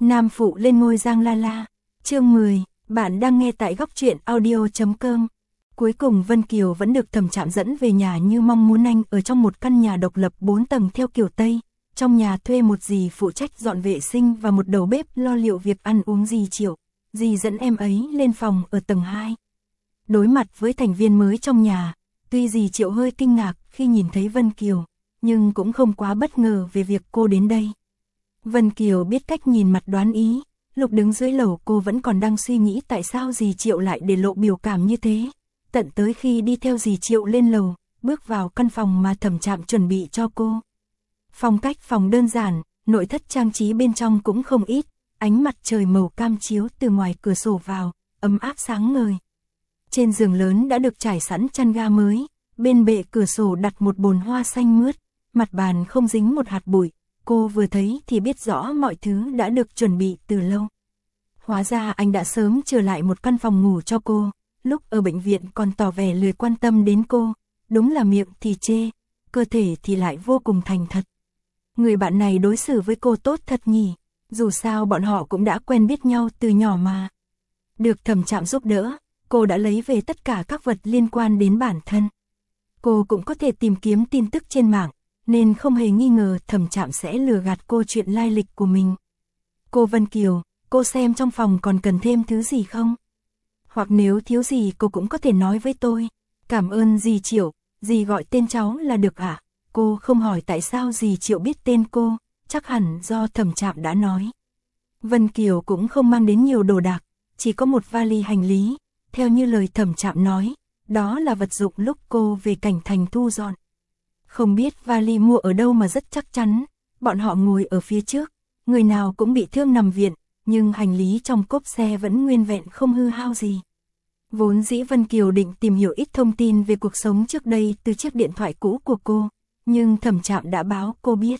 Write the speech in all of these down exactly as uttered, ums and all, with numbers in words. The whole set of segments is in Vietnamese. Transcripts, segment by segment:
Nam phụ lên ngôi Giang La La. Chương mười, bạn đang nghe tại góc truyện audio chấm com. Cuối cùng Vân Kiều vẫn được Thẩm Trạm dẫn về nhà như mong muốn. Anh ở trong một căn nhà độc lập bốn tầng theo kiểu Tây. Trong nhà thuê một dì phụ trách dọn vệ sinh và một đầu bếp lo liệu việc ăn uống. Dì Triệu, dì dẫn em ấy lên phòng ở tầng hai. Đối mặt với thành viên mới trong nhà, tuy dì Triệu hơi kinh ngạc khi nhìn thấy Vân Kiều, nhưng cũng không quá bất ngờ về việc cô đến đây. Vân Kiều biết cách nhìn mặt đoán ý, lúc đứng dưới lầu cô vẫn còn đang suy nghĩ tại sao dì Triệu lại để lộ biểu cảm như thế. Tận tới khi đi theo dì Triệu lên lầu, bước vào căn phòng mà Thẩm Trạm chuẩn bị cho cô. Phong cách phòng đơn giản, nội thất trang trí bên trong cũng không ít, ánh mặt trời màu cam chiếu từ ngoài cửa sổ vào, ấm áp sáng ngời. Trên giường lớn đã được trải sẵn chăn ga mới, bên bệ cửa sổ đặt một bồn hoa xanh mướt, mặt bàn không dính một hạt bụi. Cô vừa thấy thì biết rõ mọi thứ đã được chuẩn bị từ lâu. Hóa ra anh đã sớm trở lại một căn phòng ngủ cho cô, lúc ở bệnh viện còn tỏ vẻ lười quan tâm đến cô, đúng là miệng thì chê, cơ thể thì lại vô cùng thành thật. Người bạn này đối xử với cô tốt thật nhỉ, dù sao bọn họ cũng đã quen biết nhau từ nhỏ mà. Được Thẩm Trạm giúp đỡ, cô đã lấy về tất cả các vật liên quan đến bản thân. Cô cũng có thể tìm kiếm tin tức trên mạng, nên không hề nghi ngờ Thẩm Trạm sẽ lừa gạt cô chuyện lai lịch của mình. Cô Vân Kiều, cô xem trong phòng còn cần thêm thứ gì không? Hoặc nếu thiếu gì cô cũng có thể nói với tôi. Cảm ơn dì Triệu, dì gọi tên cháu là được ạ. À? Cô không hỏi tại sao dì Triệu biết tên cô, chắc hẳn do Thẩm Trạm đã nói. Vân Kiều cũng không mang đến nhiều đồ đạc, chỉ có một vali hành lý, theo như lời Thẩm Trạm nói, đó là vật dụng lúc cô về Cảnh Thành thu dọn. Không biết vali mua ở đâu mà rất chắc chắn, bọn họ ngồi ở phía trước, người nào cũng bị thương nằm viện, nhưng hành lý trong cốp xe vẫn nguyên vẹn không hư hao gì. Vốn dĩ Vân Kiều định tìm hiểu ít thông tin về cuộc sống trước đây từ chiếc điện thoại cũ của cô, nhưng Thẩm Trạm đã báo cô biết.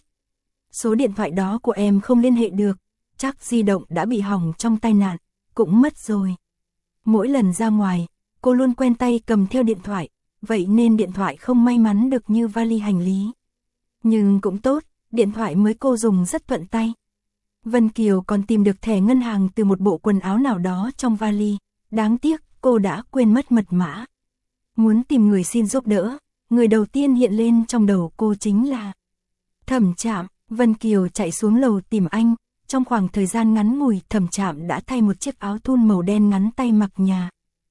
Số điện thoại đó của em không liên hệ được, chắc di động đã bị hỏng trong tai nạn, cũng mất rồi. Mỗi lần ra ngoài, cô luôn quen tay cầm theo điện thoại, vậy nên điện thoại không may mắn được như vali hành lý. Nhưng cũng tốt, điện thoại mới cô dùng rất thuận tay. Vân Kiều còn tìm được thẻ ngân hàng từ một bộ quần áo nào đó trong vali, đáng tiếc cô đã quên mất mật mã. Muốn tìm người xin giúp đỡ, người đầu tiên hiện lên trong đầu cô chính là Thẩm Trạm. Vân Kiều chạy xuống lầu tìm anh, trong khoảng thời gian ngắn ngủi Thẩm Trạm đã thay một chiếc áo thun màu đen ngắn tay mặc nhà.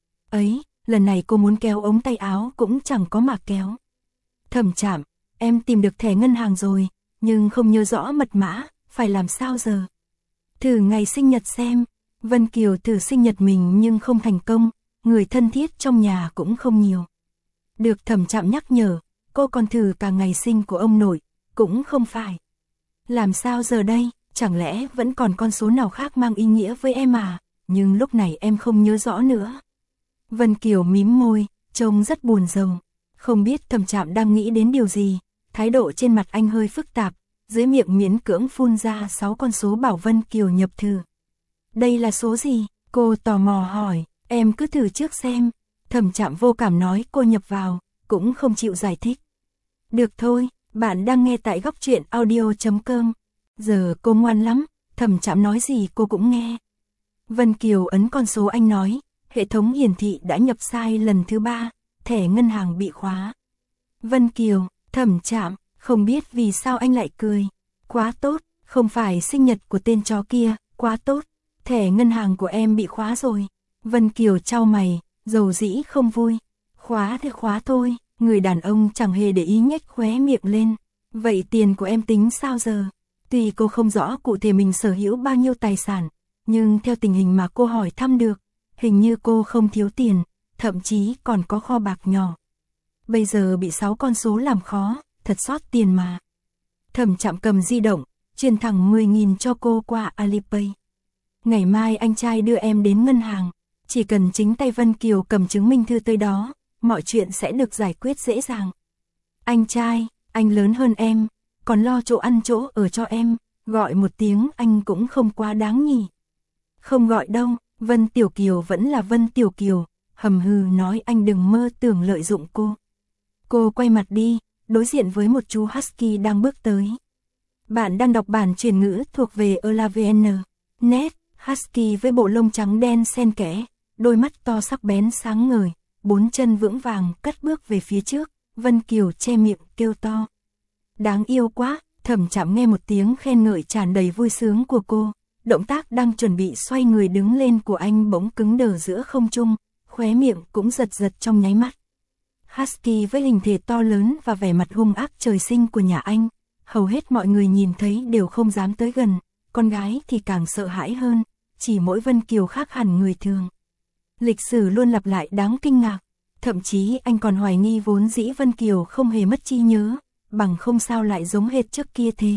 Ấy, lần này cô muốn kéo ống tay áo cũng chẳng có mà kéo. Thẩm Trạm, em tìm được thẻ ngân hàng rồi, nhưng không nhớ rõ mật mã, phải làm sao giờ? Thử ngày sinh nhật xem. Vân Kiều thử sinh nhật mình nhưng không thành công, người thân thiết trong nhà cũng không nhiều. Được Thẩm Trạm nhắc nhở, cô còn thử cả ngày sinh của ông nội, cũng không phải. Làm sao giờ đây, chẳng lẽ vẫn còn con số nào khác mang ý nghĩa với em à, nhưng lúc này em không nhớ rõ nữa. Vân Kiều mím môi, trông rất buồn rầu, không biết Thẩm Trạm đang nghĩ đến điều gì, thái độ trên mặt anh hơi phức tạp, dưới miệng miễn cưỡng phun ra sáu con số bảo Vân Kiều nhập thử. Đây là số gì? Cô tò mò hỏi, em cứ thử trước xem. Thẩm Trạm vô cảm nói cô nhập vào, cũng không chịu giải thích. Được thôi, bạn đang nghe tại góc truyện audio chấm com. Giờ cô ngoan lắm, Thẩm Trạm nói gì cô cũng nghe. Vân Kiều ấn con số anh nói, hệ thống hiển thị đã nhập sai lần thứ ba, thẻ ngân hàng bị khóa. Vân Kiều, Thẩm Trạm, không biết vì sao anh lại cười. Quá tốt, không phải sinh nhật của tên chó kia, quá tốt, thẻ ngân hàng của em bị khóa rồi. Vân Kiều chau mày, dầu dĩ không vui. Khóa thì khóa thôi, người đàn ông chẳng hề để ý nhếch khóe miệng lên. Vậy tiền của em tính sao giờ? Tuy cô không rõ cụ thể mình sở hữu bao nhiêu tài sản, nhưng theo tình hình mà cô hỏi thăm được, hình như cô không thiếu tiền, thậm chí còn có kho bạc nhỏ. Bây giờ bị sáu con số làm khó, thật xót tiền mà. Thẩm Trạm cầm di động, truyền thẳng mười nghìn cho cô qua Alipay. Ngày mai anh trai đưa em đến ngân hàng, chỉ cần chính tay Vân Kiều cầm chứng minh thư tới đó, mọi chuyện sẽ được giải quyết dễ dàng. Anh trai, anh lớn hơn em, còn lo chỗ ăn chỗ ở cho em, gọi một tiếng anh cũng không quá đáng nhỉ. Không gọi đâu, Vân Tiểu Kiều vẫn là Vân Tiểu Kiều, hầm hừ nói anh đừng mơ tưởng lợi dụng cô. Cô quay mặt đi, đối diện với một chú Husky đang bước tới. Bạn đang đọc bản truyền ngữ thuộc về Eula vê en. net, husky với bộ lông trắng đen xen kẽ, đôi mắt to sắc bén sáng ngời, bốn chân vững vàng cất bước về phía trước, Vân Kiều che miệng kêu to. Đáng yêu quá, Thẩm Trạm nghe một tiếng khen ngợi tràn đầy vui sướng của cô, động tác đang chuẩn bị xoay người đứng lên của anh bỗng cứng đờ giữa không trung, khóe miệng cũng giật giật trong nháy mắt. Husky với hình thể to lớn và vẻ mặt hung ác trời sinh của nhà anh, hầu hết mọi người nhìn thấy đều không dám tới gần, con gái thì càng sợ hãi hơn, chỉ mỗi Vân Kiều khác hẳn người thường. Lịch sử luôn lặp lại đáng kinh ngạc, thậm chí anh còn hoài nghi vốn dĩ Vân Kiều không hề mất trí nhớ, bằng không sao lại giống hệt trước kia thế.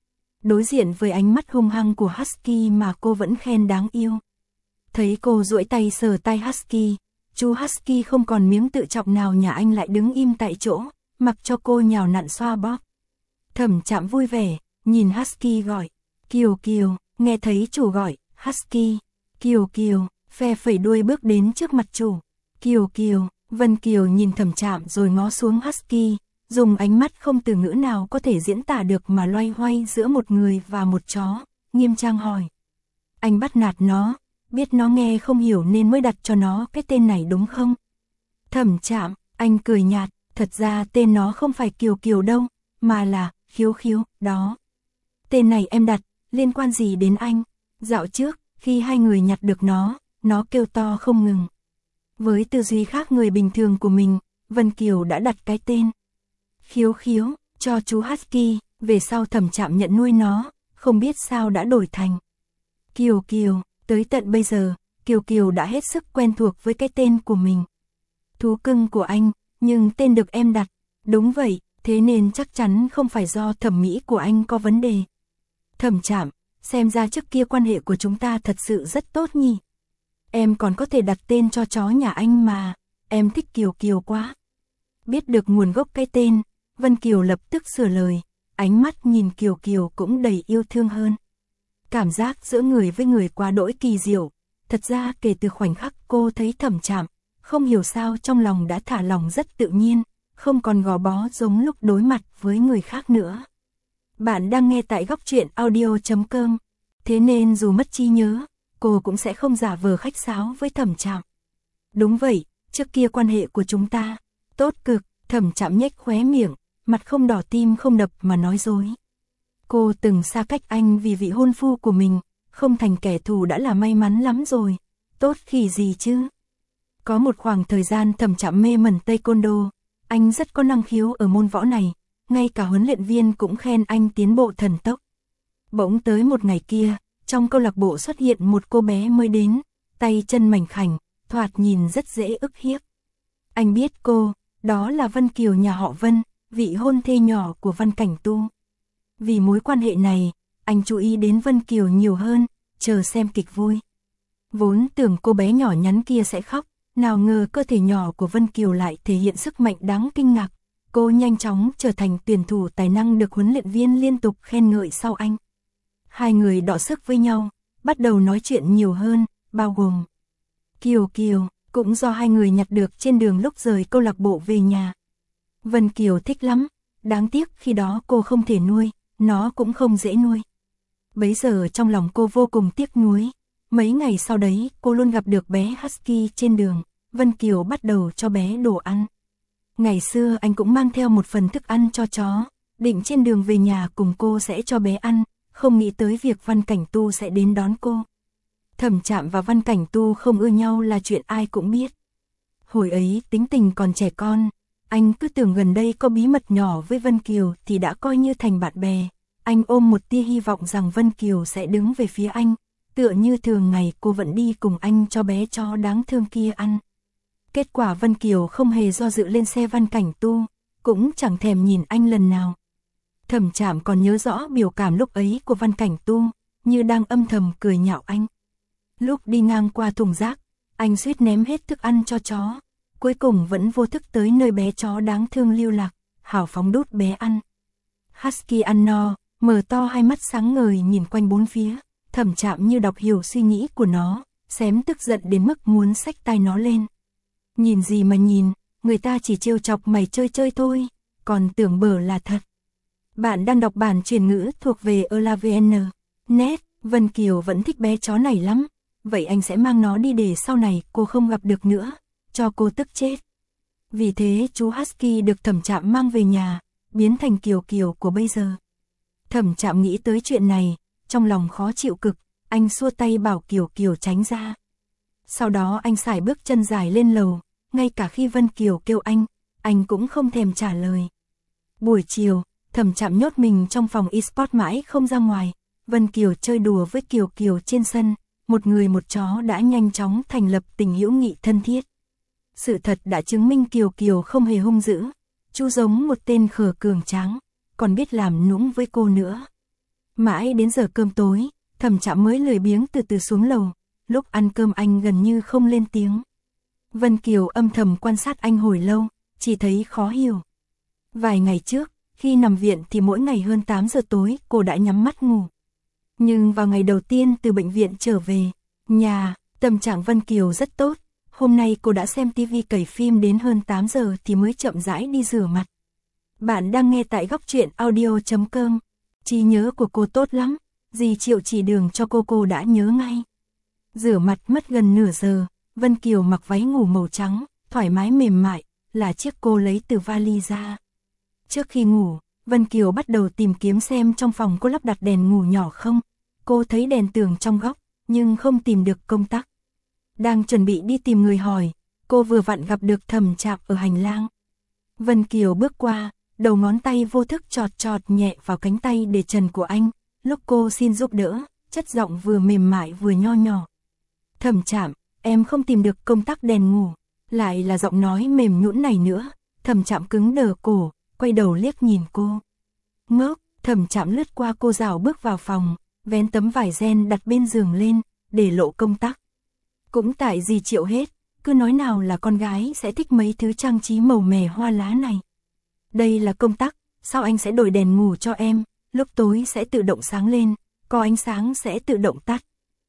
Đối diện với ánh mắt hung hăng của Husky mà cô vẫn khen đáng yêu. Thấy cô duỗi tay sờ tay Husky, chú Husky không còn miếng tự trọng nào nhà anh lại đứng im tại chỗ, mặc cho cô nhào nặn xoa bóp. Thẩm Trạm vui vẻ, nhìn Husky gọi, Kiều Kiều, nghe thấy chủ gọi, Husky, Kiều Kiều, phe phẩy đuôi bước đến trước mặt chủ, Kiều Kiều, Vân Kiều nhìn Thẩm Trạm rồi ngó xuống Husky, dùng ánh mắt không từ ngữ nào có thể diễn tả được mà loay hoay giữa một người và một chó, nghiêm trang hỏi. Anh bắt nạt nó, biết nó nghe không hiểu nên mới đặt cho nó cái tên này đúng không? Thẩm Trạm, anh cười nhạt, thật ra tên nó không phải Kiều Kiều đâu, mà là Khiếu Khiếu, đó. Tên này em đặt, liên quan gì đến anh? Dạo trước, khi hai người nhặt được nó, nó kêu to không ngừng. Với tư duy khác người bình thường của mình, Vân Kiều đã đặt cái tên Khiếu Khiếu cho chú Husky, về sau Thẩm Trạm nhận nuôi nó, không biết sao đã đổi thành Kiều Kiều, tới tận bây giờ, Kiều Kiều đã hết sức quen thuộc với cái tên của mình. Thú cưng của anh, nhưng tên được em đặt, đúng vậy, thế nên chắc chắn không phải do thẩm mỹ của anh có vấn đề. Thẩm Trạm, xem ra trước kia quan hệ của chúng ta thật sự rất tốt nhỉ. Em còn có thể đặt tên cho chó nhà anh mà, em thích Kiều Kiều quá. Biết được nguồn gốc cái tên, Vân Kiều lập tức sửa lời, ánh mắt nhìn Kiều Kiều cũng đầy yêu thương hơn. Cảm giác giữa người với người quá đỗi kỳ diệu, thật ra kể từ khoảnh khắc cô thấy Thẩm Trạm, không hiểu sao trong lòng đã thả lòng rất tự nhiên, không còn gò bó giống lúc đối mặt với người khác nữa. Bạn đang nghe tại góc truyện audio chấm com, thế nên dù mất trí nhớ, cô cũng sẽ không giả vờ khách sáo với Thẩm Trạm. Đúng vậy, trước kia quan hệ của chúng ta, tốt cực, Thẩm Trạm nhếch khóe miệng, mặt không đỏ tim không đập mà nói dối. Cô từng xa cách anh vì vị hôn phu của mình, không thành kẻ thù đã là may mắn lắm rồi, tốt khi gì chứ. Có một khoảng thời gian Thẩm Trạm mê mẩn Taekwondo, anh rất có năng khiếu ở môn võ này, ngay cả huấn luyện viên cũng khen anh tiến bộ thần tốc. Bỗng tới một ngày kia, trong câu lạc bộ xuất hiện một cô bé mới đến, tay chân mảnh khảnh, thoạt nhìn rất dễ ức hiếp. Anh biết cô, đó là Vân Kiều nhà họ Vân, vị hôn thê nhỏ của Văn Cảnh Tu. Vì mối quan hệ này, anh chú ý đến Vân Kiều nhiều hơn, chờ xem kịch vui. Vốn tưởng cô bé nhỏ nhắn kia sẽ khóc, nào ngờ cơ thể nhỏ của Vân Kiều lại thể hiện sức mạnh đáng kinh ngạc. Cô nhanh chóng trở thành tuyển thủ tài năng được huấn luyện viên liên tục khen ngợi sau anh. Hai người đọ sức với nhau, bắt đầu nói chuyện nhiều hơn, bao gồm Kiều Kiều, cũng do hai người nhặt được trên đường lúc rời câu lạc bộ về nhà. Vân Kiều thích lắm, đáng tiếc khi đó cô không thể nuôi, nó cũng không dễ nuôi. Bấy giờ trong lòng cô vô cùng tiếc nuối. Mấy ngày sau đấy cô luôn gặp được bé Husky trên đường, Vân Kiều bắt đầu cho bé đồ ăn. Ngày xưa anh cũng mang theo một phần thức ăn cho chó, định trên đường về nhà cùng cô sẽ cho bé ăn, không nghĩ tới việc Văn Cảnh Tu sẽ đến đón cô. Thẩm Trạm và Văn Cảnh Tu không ưa nhau là chuyện ai cũng biết. Hồi ấy tính tình còn trẻ con, anh cứ tưởng gần đây có bí mật nhỏ với Vân Kiều thì đã coi như thành bạn bè. Anh ôm một tia hy vọng rằng Vân Kiều sẽ đứng về phía anh, tựa như thường ngày cô vẫn đi cùng anh cho bé chó đáng thương kia ăn. Kết quả Vân Kiều không hề do dự lên xe Văn Cảnh Tu, cũng chẳng thèm nhìn anh lần nào. Thẩm Trạm còn nhớ rõ biểu cảm lúc ấy của Văn Cảnh Tu, như đang âm thầm cười nhạo anh. Lúc đi ngang qua thùng rác, anh suýt ném hết thức ăn cho chó, cuối cùng vẫn vô thức tới nơi bé chó đáng thương lưu lạc, hào phóng đút bé ăn. Husky ăn no, mở to hai mắt sáng ngời nhìn quanh bốn phía, Thẩm Trạm như đọc hiểu suy nghĩ của nó, xém tức giận đến mức muốn xách tay nó lên. Nhìn gì mà nhìn, người ta chỉ trêu chọc mày chơi chơi thôi, còn tưởng bở là thật. Bạn đang đọc bản truyền ngữ thuộc về Elavn. Net, Vân Kiều vẫn thích bé chó này lắm, vậy anh sẽ mang nó đi để sau này cô không gặp được nữa, cho cô tức chết. Vì thế chú Husky được Thẩm Trạm mang về nhà, biến thành Kiều Kiều của bây giờ. Thẩm Trạm nghĩ tới chuyện này, trong lòng khó chịu cực, anh xua tay bảo Kiều Kiều tránh ra. Sau đó anh sải bước chân dài lên lầu, ngay cả khi Vân Kiều kêu anh, anh cũng không thèm trả lời. Buổi chiều, Thẩm Trạm nhốt mình trong phòng e-sport mãi không ra ngoài, Vân Kiều chơi đùa với Kiều Kiều trên sân, một người một chó đã nhanh chóng thành lập tình hữu nghị thân thiết. Sự thật đã chứng minh Kiều Kiều không hề hung dữ, chú giống một tên khờ cường tráng, còn biết làm nũng với cô nữa. Mãi đến giờ cơm tối, Thẩm Trạm mới lười biếng từ từ xuống lầu, lúc ăn cơm anh gần như không lên tiếng. Vân Kiều âm thầm quan sát anh hồi lâu, chỉ thấy khó hiểu. Vài ngày trước, khi nằm viện thì mỗi ngày hơn tám giờ tối cô đã nhắm mắt ngủ. Nhưng vào ngày đầu tiên từ bệnh viện trở về nhà, tâm trạng Vân Kiều rất tốt. Hôm nay cô đã xem tivi cày phim đến hơn tám giờ thì mới chậm rãi đi rửa mặt. Bạn đang nghe tại góc truyện audio chấm com. Trí nhớ của cô tốt lắm, dì Triệu chỉ đường cho cô cô đã nhớ ngay. Rửa mặt mất gần nửa giờ, Vân Kiều mặc váy ngủ màu trắng, thoải mái mềm mại, là chiếc cô lấy từ vali ra. Trước khi ngủ, Vân Kiều bắt đầu tìm kiếm xem trong phòng cô lắp đặt đèn ngủ nhỏ không. Cô thấy đèn tường trong góc, nhưng không tìm được công tắc. Đang chuẩn bị đi tìm người hỏi, cô vừa vặn gặp được Thẩm Trạm ở hành lang. Vân Kiều bước qua, đầu ngón tay vô thức chọt chọt nhẹ vào cánh tay để trần của anh, lúc cô xin giúp đỡ, chất giọng vừa mềm mại vừa nho nhỏ. Thẩm Trạm, em không tìm được công tắc đèn ngủ, lại là giọng nói mềm nhũn này nữa. Thẩm Trạm cứng đờ cổ, quay đầu liếc nhìn cô. Ngốc, Thẩm Trạm lướt qua cô rảo bước vào phòng, vén tấm vải ren đặt bên giường lên, để lộ công tắc. Cũng tại dì Triệu hết, cứ nói nào là con gái sẽ thích mấy thứ trang trí màu mè hoa lá này. Đây là công tắc, sao anh sẽ đổi đèn ngủ cho em, lúc tối sẽ tự động sáng lên, có ánh sáng sẽ tự động tắt.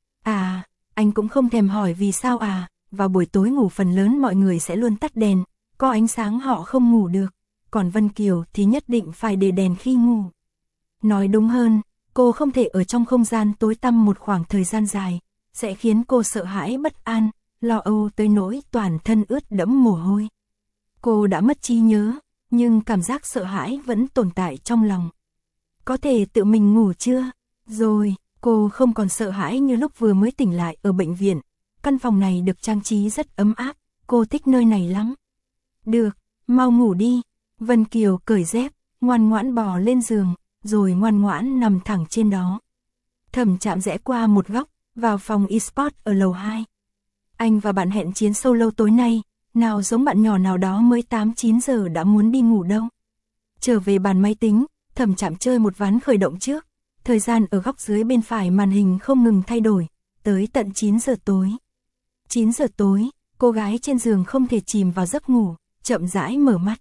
À, anh cũng không thèm hỏi vì sao à, vào buổi tối ngủ phần lớn mọi người sẽ luôn tắt đèn, có ánh sáng họ không ngủ được, còn Vân Kiều thì nhất định phải để đèn khi ngủ. Nói đúng hơn, cô không thể ở trong không gian tối tăm một khoảng thời gian dài, sẽ khiến cô sợ hãi bất an, lo âu tới nỗi toàn thân ướt đẫm mồ hôi. Cô đã mất trí nhớ, nhưng cảm giác sợ hãi vẫn tồn tại trong lòng. Có thể tự mình ngủ chưa? Rồi, cô không còn sợ hãi như lúc vừa mới tỉnh lại ở bệnh viện. Căn phòng này được trang trí rất ấm áp, cô thích nơi này lắm. Được, mau ngủ đi. Vân Kiều cởi dép, ngoan ngoãn bò lên giường, rồi ngoan ngoãn nằm thẳng trên đó. Thẩm Trạm rẽ qua một góc, vào phòng e-sport ở lầu hai. Anh và bạn hẹn chiến solo tối nay, nào giống bạn nhỏ nào đó mới tám chín giờ đã muốn đi ngủ đâu. Trở về bàn máy tính, Thẩm Trạm chơi một ván khởi động trước. Thời gian ở góc dưới bên phải màn hình không ngừng thay đổi, tới tận chín giờ tối. chín giờ tối, cô gái trên giường không thể chìm vào giấc ngủ, chậm rãi mở mắt.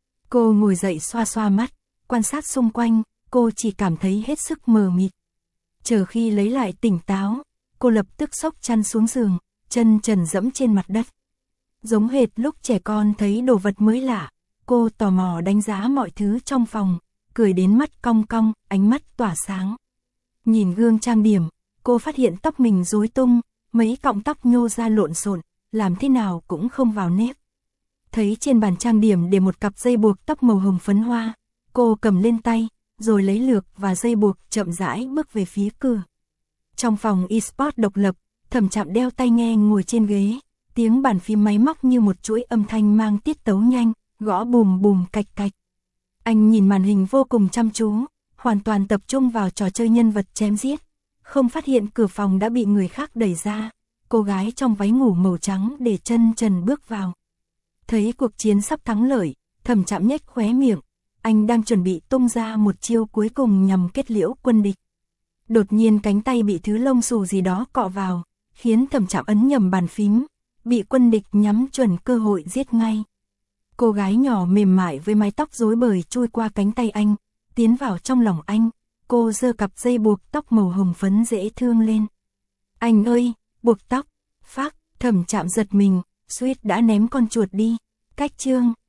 Cô ngồi dậy xoa xoa mắt, quan sát xung quanh, cô chỉ cảm thấy hết sức mờ mịt. Chờ khi lấy lại tỉnh táo, cô lập tức xốc chăn xuống giường, chân trần dẫm trên mặt đất. Giống hệt lúc trẻ con thấy đồ vật mới lạ, cô tò mò đánh giá mọi thứ trong phòng, cười đến mắt cong cong, ánh mắt tỏa sáng. Nhìn gương trang điểm, cô phát hiện tóc mình rối tung, mấy cọng tóc nhô ra lộn xộn, làm thế nào cũng không vào nếp. Thấy trên bàn trang điểm để một cặp dây buộc tóc màu hồng phấn hoa, cô cầm lên tay, rồi lấy lược và dây buộc chậm rãi bước về phía cửa. Trong phòng e-sport độc lập, Thẩm Trạm đeo tai nghe ngồi trên ghế, tiếng bàn phím máy móc như một chuỗi âm thanh mang tiết tấu nhanh, gõ bùm bùm cạch cạch. Anh nhìn màn hình vô cùng chăm chú, hoàn toàn tập trung vào trò chơi nhân vật chém giết, không phát hiện cửa phòng đã bị người khác đẩy ra. Cô gái trong váy ngủ màu trắng để chân trần bước vào. Thấy cuộc chiến sắp thắng lợi, Thẩm Trạm nhếch khóe miệng, anh đang chuẩn bị tung ra một chiêu cuối cùng nhằm kết liễu quân địch. Đột nhiên cánh tay bị thứ lông xù gì đó cọ vào, khiến Thẩm Trạm ấn nhầm bàn phím, bị quân địch nhắm chuẩn cơ hội giết ngay. Cô gái nhỏ mềm mại với mái tóc rối bời chui qua cánh tay anh, tiến vào trong lòng anh, cô giơ cặp dây buộc tóc màu hồng phấn dễ thương lên. Anh ơi, buộc tóc, phác, Thẩm Trạm giật mình, suýt đã ném con chuột đi. Cách chương